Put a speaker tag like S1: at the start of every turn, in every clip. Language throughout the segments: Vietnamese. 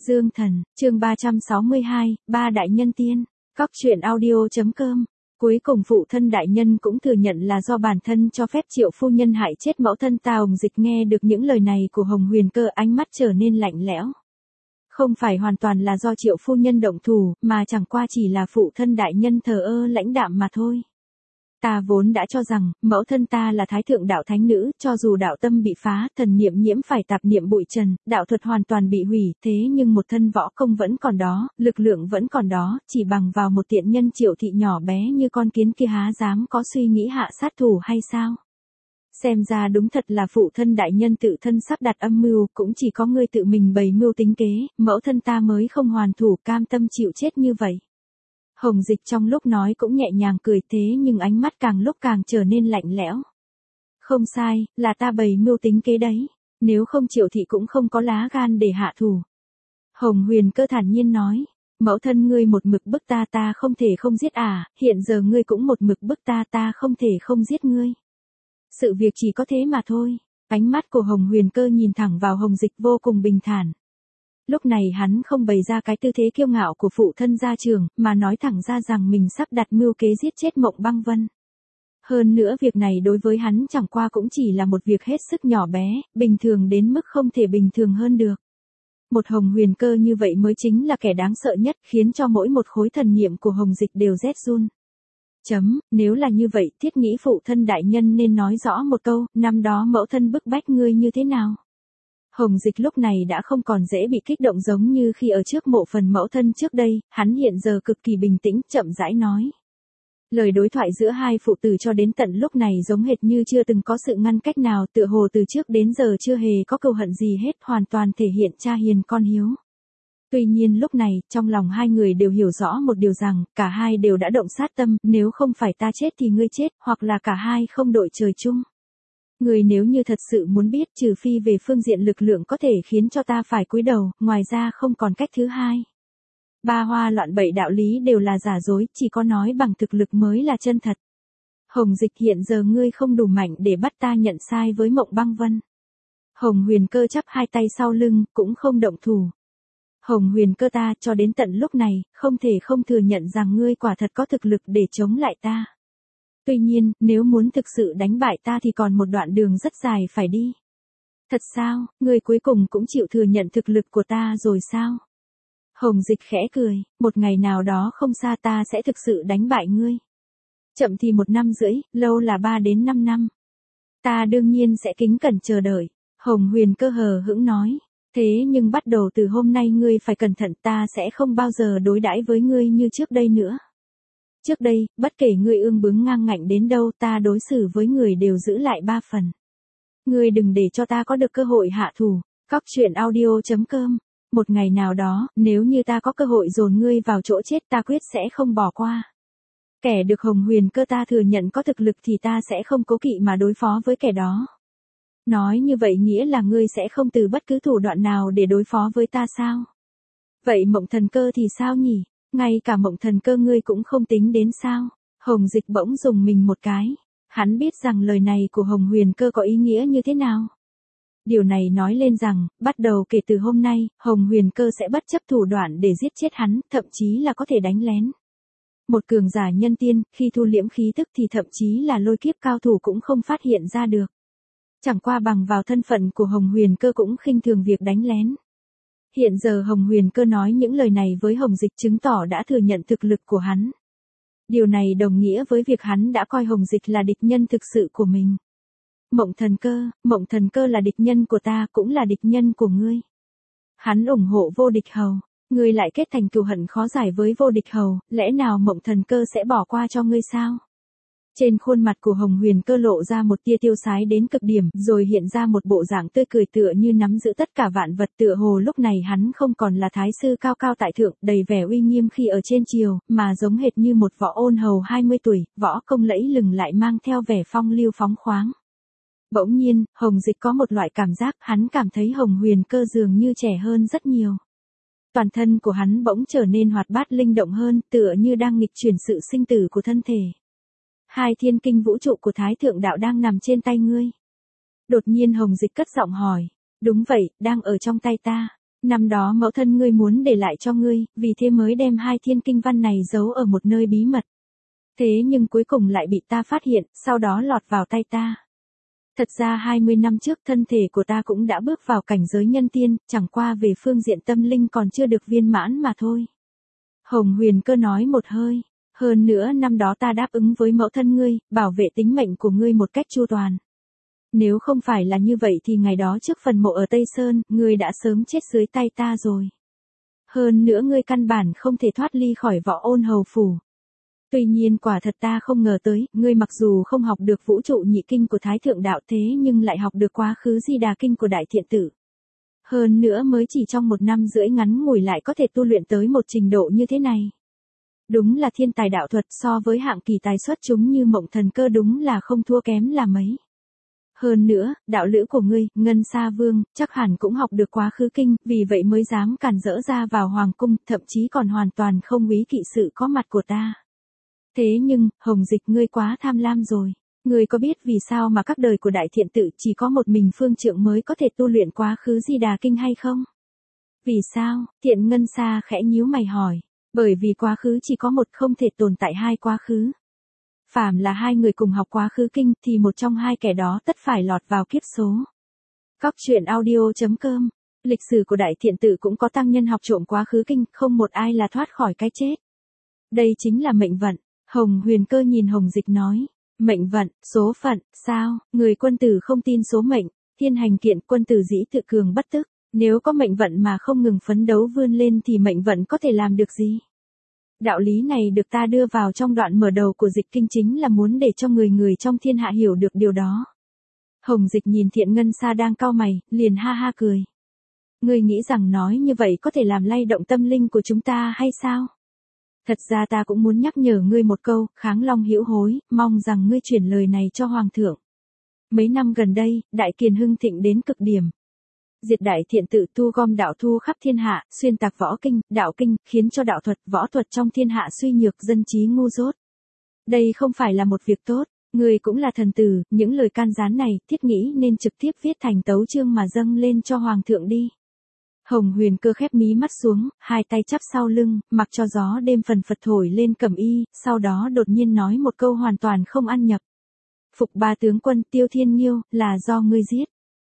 S1: Dương Thần, chương 362, ba đại nhân tiên. Cóc truyện audio.com. Cuối cùng phụ thân đại nhân cũng thừa nhận là do bản thân cho phép Triệu phu nhân hại chết mẫu thân ta. Hồng Dịch nghe được những lời này của Hồng Huyền Cơ, ánh mắt trở nên lạnh lẽo. Không phải hoàn toàn là do Triệu phu nhân động thủ, mà chẳng qua chỉ là phụ thân đại nhân thờ ơ lãnh đạm mà thôi. Ta vốn đã cho rằng, mẫu thân ta là thái thượng đạo thánh nữ, cho dù đạo tâm bị phá, thần niệm nhiễm phải tạp niệm bụi trần, đạo thuật hoàn toàn bị hủy, thế nhưng một thân võ công vẫn còn đó, lực lượng vẫn còn đó, chỉ bằng vào một tiện nhân Triệu thị nhỏ bé như con kiến kia há dám có suy nghĩ hạ sát thủ hay sao? Xem ra đúng thật là phụ thân đại nhân tự thân sắp đặt âm mưu, cũng chỉ có ngươi tự mình bày mưu tính kế, mẫu thân ta mới không hoàn thủ, cam tâm chịu chết như vậy. Hồng Dịch trong lúc nói cũng nhẹ nhàng cười, thế nhưng ánh mắt càng lúc càng trở nên lạnh lẽo. Không sai, là ta bày mưu tính kế đấy, nếu không Triệu thị cũng không có lá gan để hạ thủ. Hồng Huyền Cơ thản nhiên nói, mẫu thân ngươi một mực bức ta, ta không thể không giết à, hiện giờ ngươi cũng một mực bức ta, ta không thể không giết ngươi. Sự việc chỉ có thế mà thôi. Ánh mắt của Hồng Huyền Cơ nhìn thẳng vào Hồng Dịch vô cùng bình thản. Lúc này hắn không bày ra cái tư thế kiêu ngạo của phụ thân gia trưởng, mà nói thẳng ra rằng mình sắp đặt mưu kế giết chết Mộng Băng Vân. Hơn nữa việc này đối với hắn chẳng qua cũng chỉ là một việc hết sức nhỏ bé, bình thường đến mức không thể bình thường hơn được. Một Hồng Huyền Cơ như vậy mới chính là kẻ đáng sợ nhất, khiến cho mỗi một khối thần niệm của Hồng Dịch đều rét run. Nếu là như vậy, thiết nghĩ phụ thân đại nhân nên nói rõ một câu, năm đó mẫu thân bức bách ngươi như thế nào? Hồng Dịch lúc này đã không còn dễ bị kích động giống như khi ở trước mộ phần mẫu thân trước đây, hắn hiện giờ cực kỳ bình tĩnh, chậm rãi nói. Lời đối thoại giữa hai phụ tử cho đến tận lúc này giống hệt như chưa từng có sự ngăn cách nào, tựa hồ từ trước đến giờ chưa hề có cừu hận gì hết, hoàn toàn thể hiện cha hiền con hiếu. Tuy nhiên lúc này, trong lòng hai người đều hiểu rõ một điều rằng, cả hai đều đã động sát tâm, nếu không phải ta chết thì ngươi chết, hoặc là cả hai không đội trời chung. Ngươi nếu như thật sự muốn biết, trừ phi về phương diện lực lượng có thể khiến cho ta phải cúi đầu, ngoài ra không còn cách thứ hai. Ba hoa loạn bậy đạo lý đều là giả dối, chỉ có nói bằng thực lực mới là chân thật. Hồng Dịch, hiện giờ ngươi không đủ mạnh để bắt ta nhận sai với Mộng Băng Vân. Hồng Huyền Cơ chắp hai tay sau lưng, cũng không động thủ. Hồng Huyền Cơ, ta cho đến tận lúc này, không thể không thừa nhận rằng ngươi quả thật có thực lực để chống lại ta. Tuy nhiên, nếu muốn thực sự đánh bại ta thì còn một đoạn đường rất dài phải đi. Thật sao, ngươi cuối cùng cũng chịu thừa nhận thực lực của ta rồi sao? Hồng Dịch khẽ cười, một ngày nào đó không xa ta sẽ thực sự đánh bại ngươi. Chậm thì 1 năm rưỡi, lâu là 3 đến 5 năm. Ta đương nhiên sẽ kính cẩn chờ đợi. Hồng Huyền Cơ hờ hững nói. Thế nhưng bắt đầu từ hôm nay ngươi phải cẩn thận, ta sẽ không bao giờ đối đãi với ngươi như trước đây nữa. Trước đây, bất kể ngươi ương bướng ngang ngạnh đến đâu, ta đối xử với người đều giữ lại 3 phần. Ngươi đừng để cho ta có được cơ hội hạ thủ. Cóc truyện audio.com. Một ngày nào đó, nếu như ta có cơ hội dồn ngươi vào chỗ chết, ta quyết sẽ không bỏ qua. Kẻ được Hồng Huyền Cơ ta thừa nhận có thực lực thì ta sẽ không cố kỵ mà đối phó với kẻ đó. Nói như vậy nghĩa là ngươi sẽ không từ bất cứ thủ đoạn nào để đối phó với ta sao? Vậy Mộng Thần Cơ thì sao nhỉ? Ngay cả Mộng Thần Cơ ngươi cũng không tính đến sao? Hồng Dịch bỗng dùng mình một cái. Hắn biết rằng lời này của Hồng Huyền Cơ có ý nghĩa như thế nào. Điều này nói lên rằng, bắt đầu kể từ hôm nay, Hồng Huyền Cơ sẽ bất chấp thủ đoạn để giết chết hắn, thậm chí là có thể đánh lén. Một cường giả nhân tiên, khi thu liễm khí tức thì thậm chí là lôi kiếp cao thủ cũng không phát hiện ra được. Chẳng qua bằng vào thân phận của Hồng Huyền Cơ cũng khinh thường việc đánh lén. Hiện giờ Hồng Huyền Cơ nói những lời này với Hồng Dịch chứng tỏ đã thừa nhận thực lực của hắn. Điều này đồng nghĩa với việc hắn đã coi Hồng Dịch là địch nhân thực sự của mình. Mộng Thần Cơ là địch nhân của ta, cũng là địch nhân của ngươi. Hắn ủng hộ Vô Địch Hầu, ngươi lại kết thành cừu hận khó giải với Vô Địch Hầu, lẽ nào Mộng Thần Cơ sẽ bỏ qua cho ngươi sao? Trên khuôn mặt của Hồng Huyền Cơ lộ ra một tia tiêu sái đến cực điểm, rồi hiện ra một bộ dạng tươi cười tựa như nắm giữ tất cả vạn vật, tựa hồ lúc này hắn không còn là thái sư cao cao tại thượng, đầy vẻ uy nghiêm khi ở trên triều, mà giống hệt như một võ ôn hầu 20 tuổi, võ công lẫy lừng lại mang theo vẻ phong lưu phóng khoáng. Bỗng nhiên, Hồng Dịch có một loại cảm giác, hắn cảm thấy Hồng Huyền Cơ dường như trẻ hơn rất nhiều. Toàn thân của hắn bỗng trở nên hoạt bát linh động hơn, tựa như đang nghịch chuyển sự sinh tử của thân thể. 2 thiên kinh vũ trụ của Thái Thượng Đạo đang nằm trên tay ngươi. Đột nhiên Hồng Dịch cất giọng hỏi. Đúng vậy, đang ở trong tay ta. Năm đó mẫu thân ngươi muốn để lại cho ngươi, vì thế mới đem 2 thiên kinh văn này giấu ở một nơi bí mật. Thế nhưng cuối cùng lại bị ta phát hiện, sau đó lọt vào tay ta. Thật ra 20 năm trước thân thể của ta cũng đã bước vào cảnh giới nhân tiên, chẳng qua về phương diện tâm linh còn chưa được viên mãn mà thôi. Hồng Huyền Cơ nói một hơi, hơn nữa năm đó ta đáp ứng với mẫu thân ngươi, bảo vệ tính mệnh của ngươi một cách chu toàn. Nếu không phải là như vậy thì ngày đó trước phần mộ ở Tây Sơn, ngươi đã sớm chết dưới tay ta rồi. Hơn nữa ngươi căn bản không thể thoát ly khỏi Võ Ôn Hầu phủ. Tuy nhiên quả thật ta không ngờ tới, ngươi mặc dù không học được vũ trụ nhị kinh của Thái Thượng Đạo thế nhưng lại học được quá khứ Di Đà kinh của Đại Thiện Tử. Hơn nữa mới chỉ trong 1 năm rưỡi ngắn ngủi lại có thể tu luyện tới một trình độ như thế này. Đúng là thiên tài đạo thuật, so với hạng kỳ tài xuất chúng như Mộng Thần Cơ đúng là không thua kém là mấy. Hơn nữa, đạo lữ của ngươi, Ngân Sa Vương, chắc hẳn cũng học được quá khứ kinh, vì vậy mới dám cản rỡ ra vào hoàng cung, thậm chí còn hoàn toàn không úy kỵ sự có mặt của ta. Thế nhưng, Hồng Dịch, ngươi quá tham lam rồi. Ngươi có biết vì sao mà các đời của Đại Thiện Tự chỉ có một mình Phương Trượng mới có thể tu luyện quá khứ Di Đà kinh hay không? Vì sao? Thiện Ngân Sa khẽ nhíu mày hỏi. Bởi vì quá khứ chỉ có một, không thể tồn tại 2 quá khứ. Phàm là 2 người cùng học quá khứ kinh thì một trong 2 kẻ đó tất phải lọt vào kiếp số. Cóc truyện audio.com. Lịch sử của Đại Thiện Tự cũng có tăng nhân học trộm quá khứ kinh, không một ai là thoát khỏi cái chết. Đây chính là mệnh vận. Hồng Huyền Cơ nhìn Hồng Dịch nói. Mệnh vận, số phận, sao? Người quân tử không tin số mệnh, thiên hành kiện, quân tử dĩ tự cường bất tức. Nếu có mệnh vận mà không ngừng phấn đấu vươn lên thì mệnh vận có thể làm được gì? Đạo lý này được ta đưa vào trong đoạn mở đầu của dịch kinh chính là muốn để cho người trong thiên hạ hiểu được điều đó. Hồng Dịch nhìn Thiện Ngân Sa đang cau mày, liền ha ha cười. Ngươi nghĩ rằng nói như vậy có thể làm lay động tâm linh của chúng ta hay sao? Thật ra ta cũng muốn nhắc nhở ngươi một câu, Kháng Long hữu hối, mong rằng ngươi chuyển lời này cho Hoàng thượng. Mấy năm gần đây, Đại Kiền hưng thịnh đến cực điểm. Diệt Đại Thiện Tự, thu gom đạo thu khắp thiên hạ, xuyên tạc võ kinh, đạo kinh, khiến cho đạo thuật, võ thuật trong thiên hạ suy nhược, dân trí ngu dốt. Đây không phải là một việc tốt, ngươi cũng là thần tử, những lời can gián này, thiết nghĩ nên trực tiếp viết thành tấu chương mà dâng lên cho Hoàng thượng đi. Hồng Huyền Cơ khép mí mắt xuống, 2 tay chắp sau lưng, mặc cho gió đêm phần phật thổi lên cẩm y, sau đó đột nhiên nói một câu hoàn toàn không ăn nhập. Phục Ba tướng quân Tiêu Thiên Nhiêu, là do ngươi giết.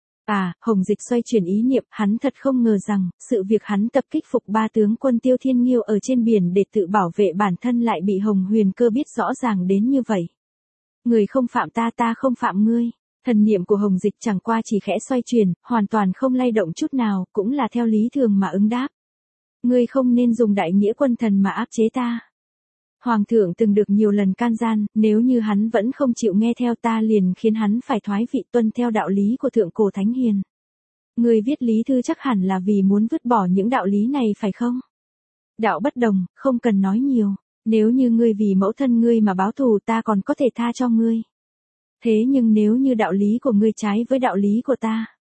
S1: À, Hồng Dịch xoay chuyển ý niệm, hắn thật không ngờ rằng, sự việc hắn tập kích Phục Ba tướng quân Tiêu Thiên Nhiêu ở trên biển để tự bảo vệ bản thân lại bị Hồng Huyền Cơ biết rõ ràng đến như vậy. Người không phạm ta, ta không phạm ngươi. Thần niệm của Hồng Dịch chẳng qua chỉ khẽ xoay chuyển, hoàn toàn không lay động chút nào, cũng là theo lý thường mà ứng đáp. Ngươi không nên dùng đại nghĩa quân thần mà áp chế ta. Hoàng thượng từng được nhiều lần can gian, nếu như hắn vẫn không chịu nghe theo ta liền khiến hắn phải thoái vị tuân theo đạo lý của thượng cổ thánh hiền. Ngươi viết lý thư chắc hẳn là vì muốn vứt bỏ những đạo lý này phải không? Đạo bất đồng, không cần nói nhiều, nếu như ngươi vì mẫu thân ngươi mà báo thù ta còn có thể tha cho ngươi. Thế nhưng nếu như đạo lý của ngươi trái với đạo lý của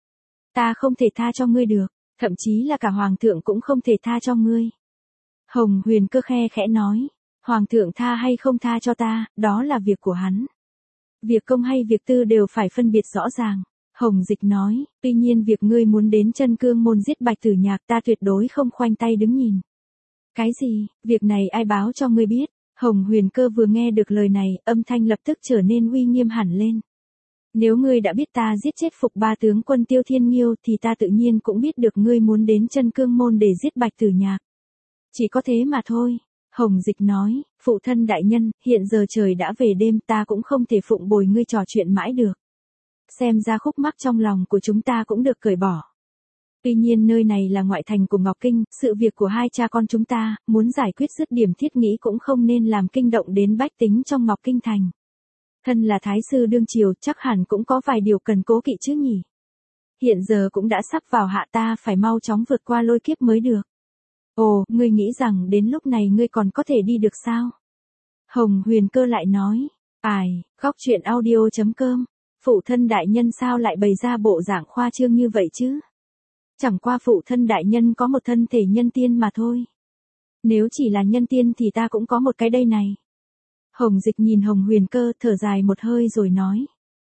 S1: ta không thể tha cho ngươi được, thậm chí là cả Hoàng thượng cũng không thể tha cho ngươi. Hồng Huyền Cơ khe khẽ nói. Hoàng thượng tha hay không tha cho ta, đó là việc của hắn. Việc công hay việc tư đều phải phân biệt rõ ràng. Hồng Dịch nói, tuy nhiên việc ngươi muốn đến Chân Cương môn giết Bạch Tử Nhạc ta tuyệt đối không khoanh tay đứng nhìn. Cái gì, việc này ai báo cho ngươi biết? Hồng Huyền Cơ vừa nghe được lời này, âm thanh lập tức trở nên uy nghiêm hẳn lên. Nếu ngươi đã biết ta giết chết Phục Ba tướng quân Tiêu Thiên Nhiêu thì ta tự nhiên cũng biết được ngươi muốn đến Chân Cương môn để giết Bạch Tử Nhạc. Chỉ có thế mà thôi. Hồng Dịch nói, phụ thân đại nhân, hiện giờ trời đã về đêm ta cũng không thể phụng bồi ngươi trò chuyện mãi được. Xem ra khúc mắc trong lòng của chúng ta cũng được cởi bỏ. Tuy nhiên nơi này là ngoại thành của Ngọc Kinh, sự việc của 2 cha con chúng ta, muốn giải quyết dứt điểm thiết nghĩ cũng không nên làm kinh động đến bách tính trong Ngọc Kinh thành. Thân là thái sư đương triều chắc hẳn cũng có vài điều cần cố kỵ chứ nhỉ. Hiện giờ cũng đã sắp vào hạ ta phải mau chóng vượt qua lôi kiếp mới được. Ồ, ngươi nghĩ rằng đến lúc này ngươi còn có thể đi được sao? Hồng Huyền Cơ lại nói. Ai, Cóc truyện audio.com. Phụ thân đại nhân sao lại bày ra bộ dạng khoa trương như vậy chứ? Chẳng qua phụ thân đại nhân có một thân thể nhân tiên mà thôi. Nếu chỉ là nhân tiên thì ta cũng có một cái đây này. Hồng Dịch nhìn Hồng Huyền Cơ thở dài một hơi rồi nói.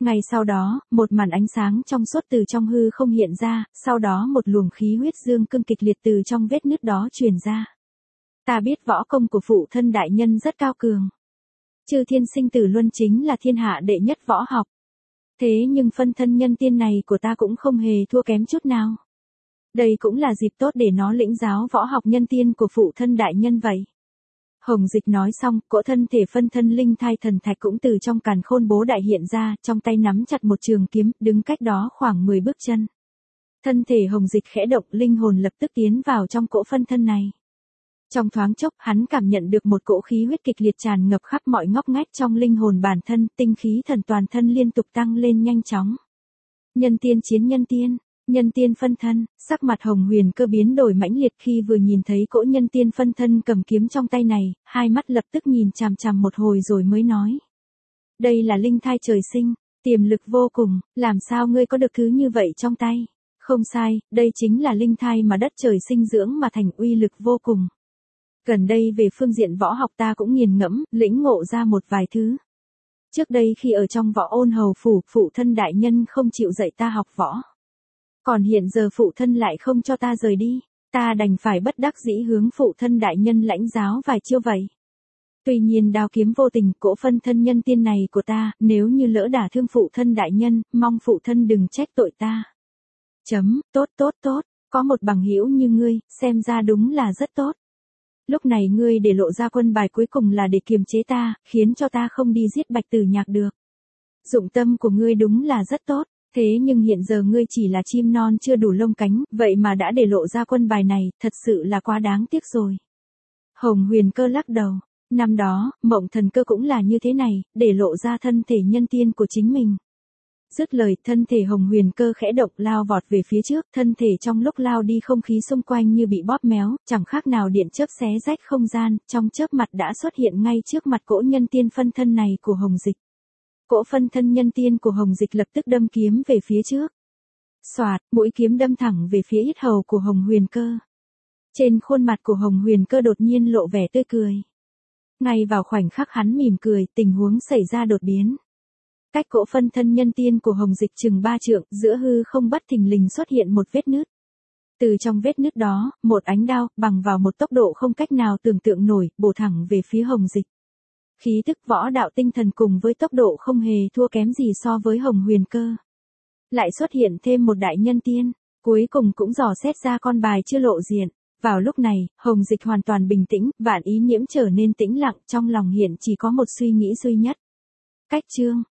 S1: Ngay sau đó, một màn ánh sáng trong suốt từ trong hư không hiện ra, sau đó một luồng khí huyết dương cương kịch liệt từ trong vết nứt đó truyền ra. Ta biết võ công của phụ thân đại nhân rất cao cường. Chư thiên sinh tử luân chính là thiên hạ đệ nhất võ học. Thế nhưng phân thân nhân tiên này của ta cũng không hề thua kém chút nào. Đây cũng là dịp tốt để nó lĩnh giáo võ học nhân tiên của phụ thân đại nhân vậy. Hồng Dịch nói xong, cỗ thân thể phân thân linh thai thần thạch cũng từ trong càn khôn bố đại hiện ra, trong tay nắm chặt một trường kiếm, đứng cách đó khoảng 10 bước chân. Thân thể Hồng Dịch khẽ động, linh hồn lập tức tiến vào trong cỗ phân thân này. Trong thoáng chốc, hắn cảm nhận được một cỗ khí huyết kịch liệt tràn ngập khắp mọi ngóc ngách trong linh hồn bản thân, tinh khí thần toàn thân liên tục tăng lên nhanh chóng. Nhân tiên chiến nhân tiên phân thân, sắc mặt Hồng Huyền Cơ biến đổi mãnh liệt khi vừa nhìn thấy cỗ nhân tiên phân thân cầm kiếm trong tay này, hai mắt lập tức nhìn chằm chằm một hồi rồi mới nói. Đây là linh thai trời sinh, tiềm lực vô cùng, làm sao ngươi có được thứ như vậy trong tay? Không sai, đây chính là linh thai mà đất trời sinh dưỡng mà thành uy lực vô cùng. Gần đây về phương diện võ học ta cũng nghiền ngẫm, lĩnh ngộ ra một vài thứ. Trước đây khi ở trong Võ Ôn Hầu phủ, phụ thân đại nhân không chịu dạy ta học võ. Còn hiện giờ phụ thân lại không cho ta rời đi, ta đành phải bất đắc dĩ hướng phụ thân đại nhân lãnh giáo vài chiêu vậy. Tuy nhiên đao kiếm vô tình, cỗ phân thân nhân tiên này của ta, nếu như lỡ đả thương phụ thân đại nhân, mong phụ thân đừng trách tội ta. Tốt, có một bằng hữu như ngươi, xem ra đúng là rất tốt. Lúc này ngươi để lộ ra quân bài cuối cùng là để kiềm chế ta, khiến cho ta không đi giết Bạch Tử Nhạc được. Dụng tâm của ngươi đúng là rất tốt, thế nhưng hiện giờ ngươi chỉ là chim non chưa đủ lông cánh, vậy mà đã để lộ ra quân bài này, thật sự là quá đáng tiếc rồi. Hồng Huyền Cơ lắc đầu, năm đó, Mộng Thần Cơ cũng là như thế này, để lộ ra thân thể nhân tiên của chính mình. Dứt lời, thân thể Hồng Huyền Cơ khẽ động lao vọt về phía trước, thân thể trong lúc lao đi không khí xung quanh như bị bóp méo, chẳng khác nào điện chớp xé rách không gian, trong chớp mặt đã xuất hiện ngay trước mặt cỗ nhân tiên phân thân này của Hồng Dịch. Cỗ phân thân nhân tiên của Hồng Dịch lập tức đâm kiếm về phía trước. Xoạt, mũi kiếm đâm thẳng về phía yết hầu của Hồng Huyền Cơ. Trên khuôn mặt của Hồng Huyền Cơ đột nhiên lộ vẻ tươi cười. Ngay vào khoảnh khắc hắn mỉm cười, tình huống xảy ra đột biến. Cách cỗ phân thân nhân tiên của Hồng Dịch chừng 3 trượng, giữa hư không bất thình lình xuất hiện một vết nứt. Từ trong vết nứt đó, một ánh đao, bằng vào một tốc độ không cách nào tưởng tượng nổi, bổ thẳng về phía Hồng Dịch. Khí tức võ đạo tinh thần cùng với tốc độ không hề thua kém gì so với Hồng Huyền Cơ. Lại xuất hiện thêm một đại nhân tiên, cuối cùng cũng dò xét ra con bài chưa lộ diện. Vào lúc này, Hồng Dịch hoàn toàn bình tĩnh, vạn ý nhiễm trở nên tĩnh lặng, trong lòng hiện chỉ có một suy nghĩ duy nhất. Cách chương